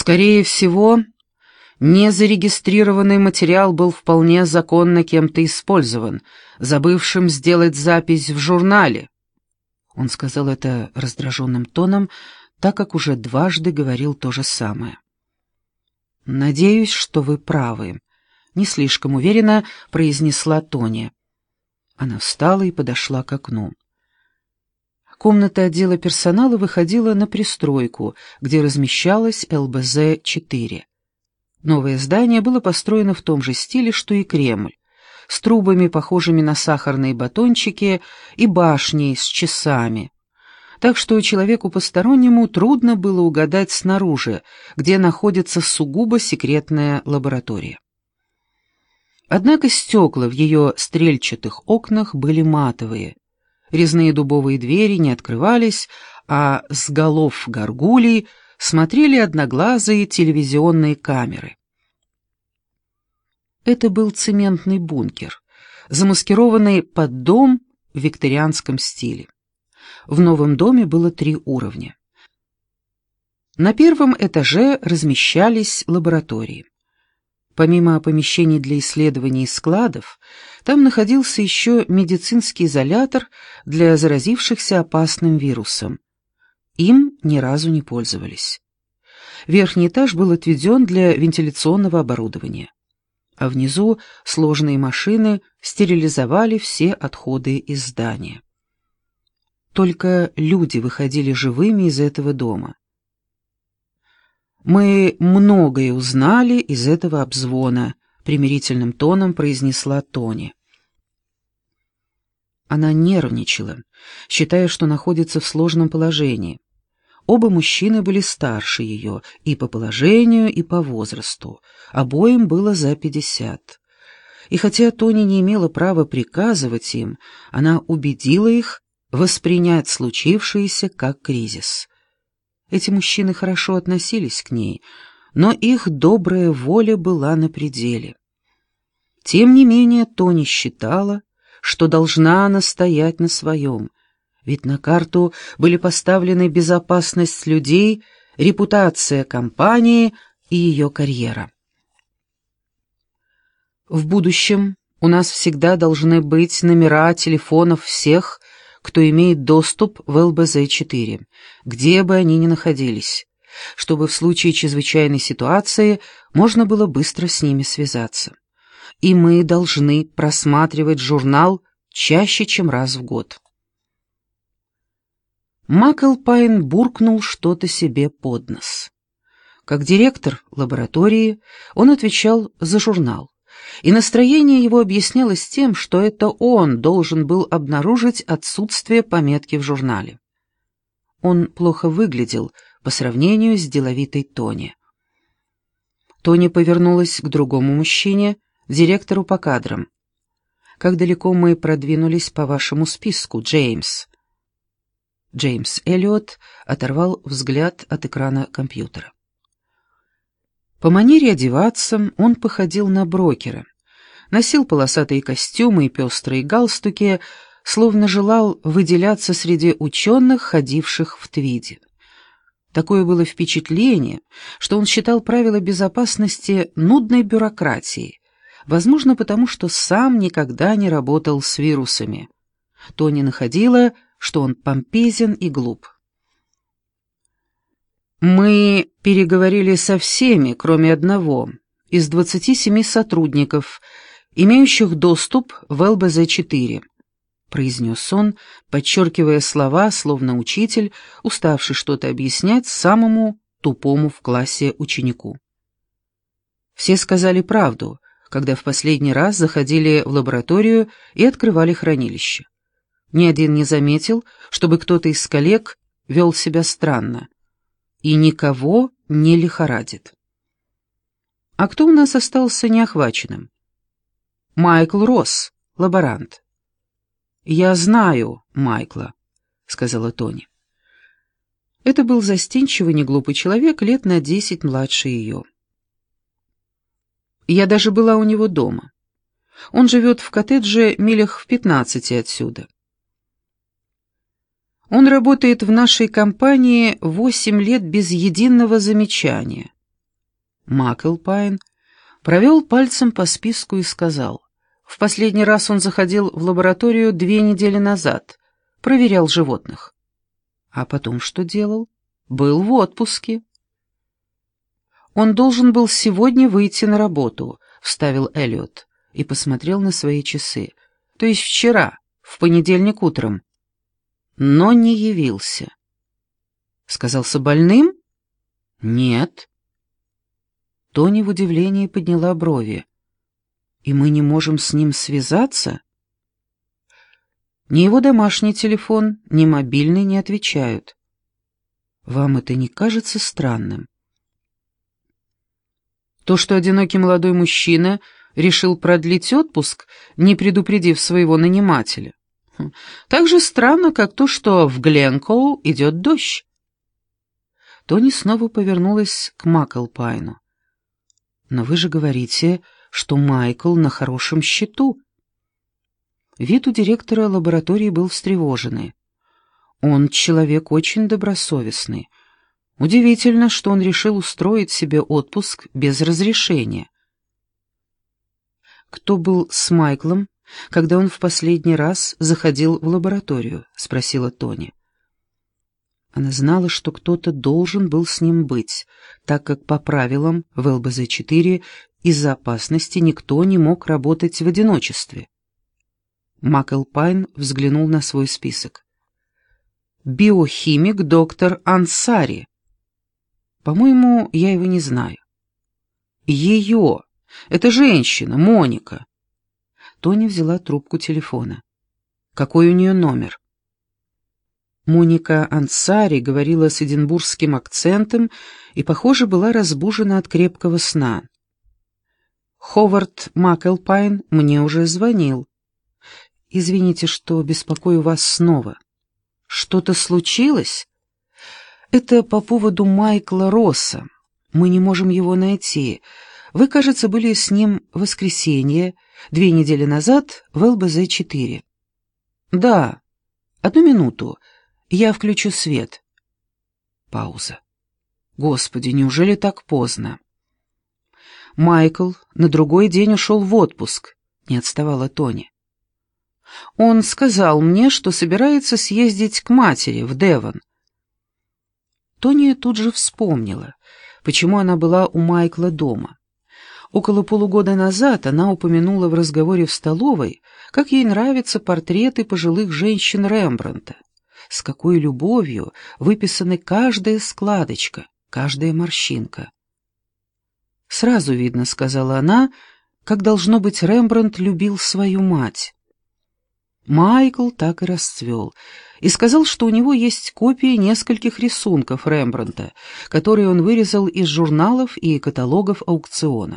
Скорее всего, незарегистрированный материал был вполне законно кем-то использован, забывшим сделать запись в журнале. Он сказал это раздраженным тоном, так как уже дважды говорил то же самое. «Надеюсь, что вы правы», — не слишком уверенно произнесла Тони. Она встала и подошла к окну. Комната отдела персонала выходила на пристройку, где размещалась ЛБЗ-4. Новое здание было построено в том же стиле, что и Кремль, с трубами, похожими на сахарные батончики, и башней с часами. Так что человеку постороннему трудно было угадать снаружи, где находится сугубо секретная лаборатория. Однако стекла в ее стрельчатых окнах были матовые. Резные дубовые двери не открывались, а с голов горгулей смотрели одноглазые телевизионные камеры. Это был цементный бункер, замаскированный под дом в викторианском стиле. В новом доме было 3 уровня. На первом этаже размещались лаборатории. Помимо помещений для исследований и складов, там находился еще медицинский изолятор для заразившихся опасным вирусом. Им ни разу не пользовались. Верхний этаж был отведен для вентиляционного оборудования, а внизу сложные машины стерилизовали все отходы из здания. Только люди выходили живыми из этого дома. «Мы многое узнали из этого обзвона», — примирительным тоном произнесла Тони. Она нервничала, считая, что находится в сложном положении. Оба мужчины были старше ее и по положению, и по возрасту. Обоим было за 50. И хотя Тони не имела права приказывать им, она убедила их воспринять случившееся как кризис. Эти мужчины хорошо относились к ней, но их добрая воля была на пределе. Тем не менее, Тони считала, что должна настоять на своем, ведь на карту были поставлены безопасность людей, репутация компании и ее карьера. В будущем у нас всегда должны быть номера телефонов всех, кто имеет доступ в ЛБЗ-4, где бы они ни находились, чтобы в случае чрезвычайной ситуации можно было быстро с ними связаться. И мы должны просматривать журнал чаще, чем раз в год. Маклпайн буркнул что-то себе под нос. Как директор лаборатории он отвечал за журнал, и настроение его объяснялось тем, что это он должен был обнаружить отсутствие пометки в журнале. Он плохо выглядел по сравнению с деловитой Тони. Тони повернулась к другому мужчине, директору по кадрам. «Как далеко мы продвинулись по вашему списку, Джеймс?» Джеймс Эллиот оторвал взгляд от экрана компьютера. По манере одеваться он походил на брокера. Носил полосатые костюмы и пестрые галстуки, словно желал выделяться среди ученых, ходивших в твиде. Такое было впечатление, что он считал правила безопасности нудной бюрократией, возможно, потому что сам никогда не работал с вирусами. Тони находила, что он помпезен и глуп. «Мы переговорили со всеми, кроме одного, из 27 сотрудников, имеющих доступ в ЛБЗ-4», произнес он, подчеркивая слова, словно учитель, уставший что-то объяснять самому тупому в классе ученику. Все сказали правду, когда в последний раз заходили в лабораторию и открывали хранилище. Ни один не заметил, чтобы кто-то из коллег вел себя странно, и никого не лихорадит. А кто у нас остался неохваченным? Майкл Росс, лаборант. «Я знаю Майкла», — сказала Тони. Это был застенчивый, неглупый человек, лет на 10 младше ее. Я даже была у него дома. Он живет в коттедже милях в 15 отсюда. Он работает в нашей компании 8 лет без единого замечания. МакЭлпайн провел пальцем по списку и сказал: «В последний раз он заходил в лабораторию 2 недели назад, проверял животных». «А потом что делал?» «Был в отпуске». «Он должен был сегодня выйти на работу», — вставил Эллиот и посмотрел на свои часы. «То есть вчера, в понедельник утром». «Но не явился». «Сказался больным?» «Нет». Тони в удивлении подняла брови. «И мы не можем с ним связаться?» Ни его домашний телефон, ни мобильный не отвечают. «Вам это не кажется странным?» То, что одинокий молодой мужчина решил продлить отпуск, не предупредив своего нанимателя. Так же странно, как то, что в Гленкоу идет дождь. Тони снова повернулась к МакЭлпайну. «Но вы же говорите, что Майкл на хорошем счету». Вид у директора лаборатории был встревоженный. Он человек очень добросовестный. Удивительно, что он решил устроить себе отпуск без разрешения. «Кто был с Майклом, когда он в последний раз заходил в лабораторию?» — спросила Тони. Она знала, что кто-то должен был с ним быть, так как по правилам в ЛБЗ-4 из-за опасности никто не мог работать в одиночестве. МакЭлпайн взглянул на свой список. «Биохимик доктор Ансари. По-моему, я его не знаю». «Ее! Это женщина, Моника». Тони взяла трубку телефона. «Какой у нее номер?» Моника Ансари говорила с эдинбургским акцентом и, похоже, была разбужена от крепкого сна. «Ховард МакЭлпайн мне уже звонил. Извините, что беспокою вас снова. Что-то случилось? Это по поводу Майкла Росса. Мы не можем его найти. Вы, кажется, были с ним в воскресенье, 2 недели назад, в ЛБЗ-4. Да, 1 минуту. Я включу свет». Пауза. Господи, неужели так поздно? Майкл на другой день ушел в отпуск, не отставала Тони. Он сказал мне, что собирается съездить к матери в Девон. Тони тут же вспомнила, почему она была у Майкла дома. Около полугода назад она упомянула в разговоре в столовой, как ей нравятся портреты пожилых женщин Рембрандта. С какой любовью выписаны каждая складочка, каждая морщинка. «Сразу видно, — сказала она, — как, должно быть, Рембрандт любил свою мать». Майкл так и расцвел и сказал, что у него есть копии нескольких рисунков Рембрандта, которые он вырезал из журналов и каталогов аукциона.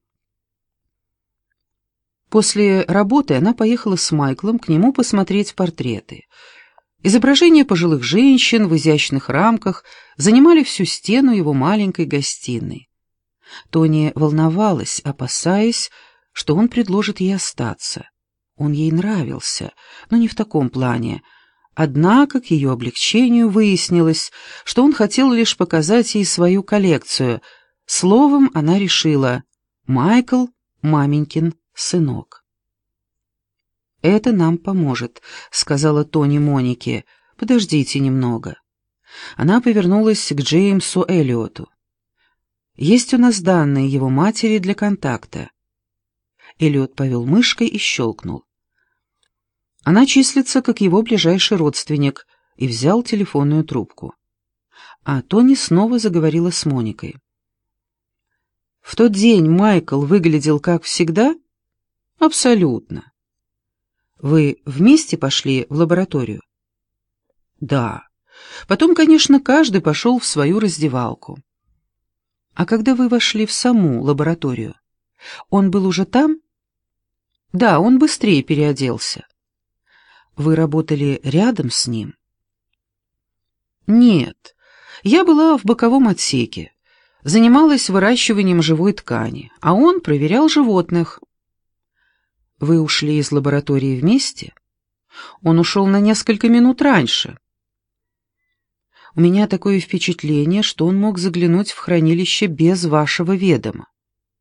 После работы она поехала с Майклом к нему посмотреть портреты. Изображения пожилых женщин в изящных рамках занимали всю стену его маленькой гостиной. Тони волновалась, опасаясь, что он предложит ей остаться. Он ей нравился, но не в таком плане. Однако, к ее облегчению, выяснилось, что он хотел лишь показать ей свою коллекцию. Словом, она решила: Майкл — маменькин сынок. «Это нам поможет», — сказала Тони Монике. «Подождите немного». Она повернулась к Джеймсу Эллиоту. «Есть у нас данные его матери для контакта». Эллиот повел мышкой и щелкнул. Она числится как его ближайший родственник, и взял телефонную трубку. А Тони снова заговорила с Моникой. «В тот день Майкл выглядел как всегда?» «Абсолютно». «Вы вместе пошли в лабораторию?» «Да. Потом, конечно, каждый пошел в свою раздевалку». «А когда вы вошли в саму лабораторию, он был уже там?» «Да, он быстрее переоделся». «Вы работали рядом с ним?» «Нет. Я была в боковом отсеке. Занималась выращиванием живой ткани, а он проверял животных». «Вы ушли из лаборатории вместе?» «Он ушел на несколько минут раньше». У меня такое впечатление, что он мог заглянуть в хранилище без вашего ведома.